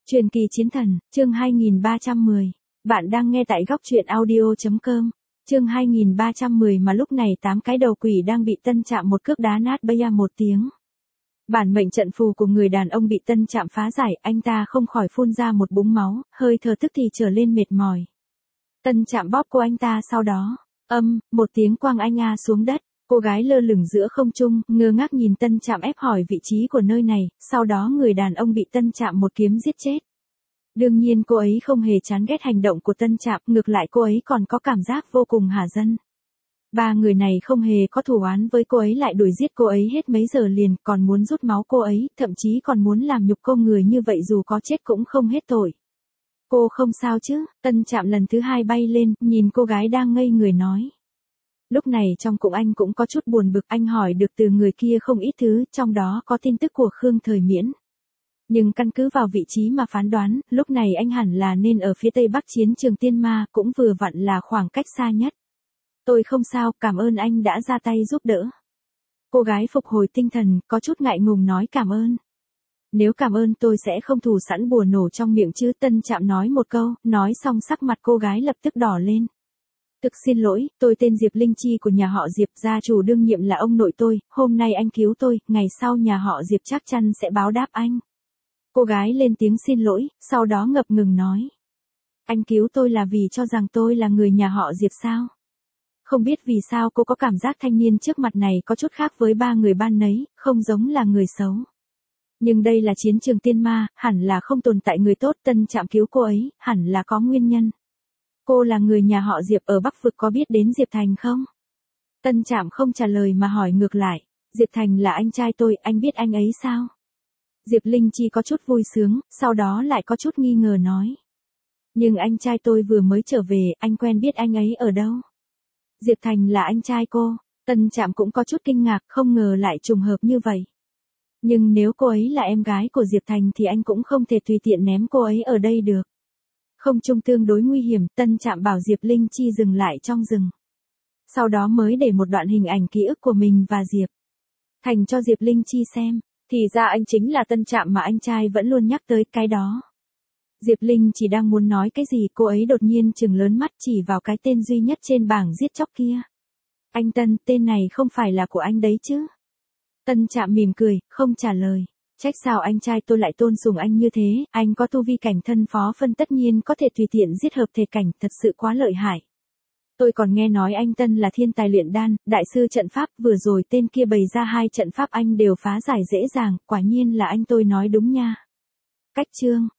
Truyền kỳ chiến thần, chương 2310. Bạn đang nghe tại góc truyện audio.com. Chương 2310 mà lúc này 8 cái đầu quỷ đang bị Tân Trạm một cước đá nát bây một tiếng. Bản mệnh trận phù của người đàn ông bị Tân Trạm phá giải, anh ta không khỏi phun ra một búng máu, hơi thở tức thì trở lên mệt mỏi. Tân Trạm bóp cô anh ta sau đó, một tiếng quăng anh xuống đất. Cô gái lơ lửng giữa không trung, ngơ ngác nhìn Tân Trạm ép hỏi vị trí của nơi này, sau đó người đàn ông bị Tân Trạm một kiếm giết chết. Đương nhiên cô ấy không hề chán ghét hành động của Tân Trạm, ngược lại cô ấy còn có cảm giác vô cùng hả dân. Ba người này không hề có thù oán với cô ấy, lại đuổi giết cô ấy hết mấy giờ liền, còn muốn rút máu cô ấy, thậm chí còn muốn làm nhục cô người như vậy, dù có chết cũng không hết tội. Cô không sao chứ? Tân Trạm lần thứ hai bay lên, nhìn cô gái đang ngây người nói. Lúc này trong bụng anh cũng có chút buồn bực, anh hỏi được từ người kia không ít thứ, trong đó có tin tức của Khương Thời Miễn. Nhưng căn cứ vào vị trí mà phán đoán, lúc này anh hẳn là nên ở phía tây bắc chiến trường Tiên Ma, cũng vừa vặn là khoảng cách xa nhất. Tôi không sao, cảm ơn anh đã ra tay giúp đỡ. Cô gái phục hồi tinh thần, có chút ngại ngùng nói cảm ơn. Nếu cảm ơn tôi sẽ không thủ sẵn bùa nổ trong miệng chứ. Tân Trạm nói một câu, nói xong sắc mặt cô gái lập tức đỏ lên. Thực xin lỗi, tôi tên Diệp Linh Chi của nhà họ Diệp, gia chủ đương nhiệm là ông nội tôi, hôm nay anh cứu tôi, ngày sau nhà họ Diệp chắc chắn sẽ báo đáp anh. Cô gái lên tiếng xin lỗi, sau đó ngập ngừng nói. Anh cứu tôi là vì cho rằng tôi là người nhà họ Diệp sao? Không biết vì sao cô có cảm giác thanh niên trước mặt này có chút khác với ba người ban nấy, không giống là người xấu. Nhưng đây là chiến trường Tiên Ma, hẳn là không tồn tại người tốt. Tân Trạm cứu cô ấy, hẳn là có nguyên nhân. Cô là người nhà họ Diệp ở Bắc Vực, có biết đến Diệp Thành không? Tân Trạm không trả lời mà hỏi ngược lại. Diệp Thành là anh trai tôi, anh biết anh ấy sao? Diệp Linh Chi có chút vui sướng, sau đó lại có chút nghi ngờ nói. Nhưng anh trai tôi vừa mới trở về, anh quen biết anh ấy ở đâu? Diệp Thành là anh trai cô. Tân Trạm cũng có chút kinh ngạc, không ngờ lại trùng hợp như vậy. Nhưng nếu cô ấy là em gái của Diệp Thành thì anh cũng không thể tùy tiện ném cô ấy ở đây được. Không trung tương đối nguy hiểm, Tân Trạm bảo Diệp Linh Chi dừng lại trong rừng. Sau đó mới để một đoạn hình ảnh ký ức của mình và Diệp Thành cho Diệp Linh Chi xem. Thì ra anh chính là Tân Trạm mà anh trai vẫn luôn nhắc tới, cái đó. Diệp Linh chỉ đang muốn nói cái gì, cô ấy đột nhiên trừng lớn mắt chỉ vào cái tên duy nhất trên bảng giết chóc kia. Anh Tân, tên này không phải là của anh đấy chứ? Tân Trạm mỉm cười, không trả lời. Trách sao anh trai tôi lại tôn sùng anh như thế, anh có tu vi cảnh thân phó phân, tất nhiên có thể tùy tiện giết hợp thể cảnh, thật sự quá lợi hại. Tôi còn nghe nói anh Tân là thiên tài luyện đan, đại sư trận pháp, vừa rồi tên kia bày ra 2 trận pháp anh đều phá giải dễ dàng, quả nhiên là anh tôi nói đúng nha. Cách chương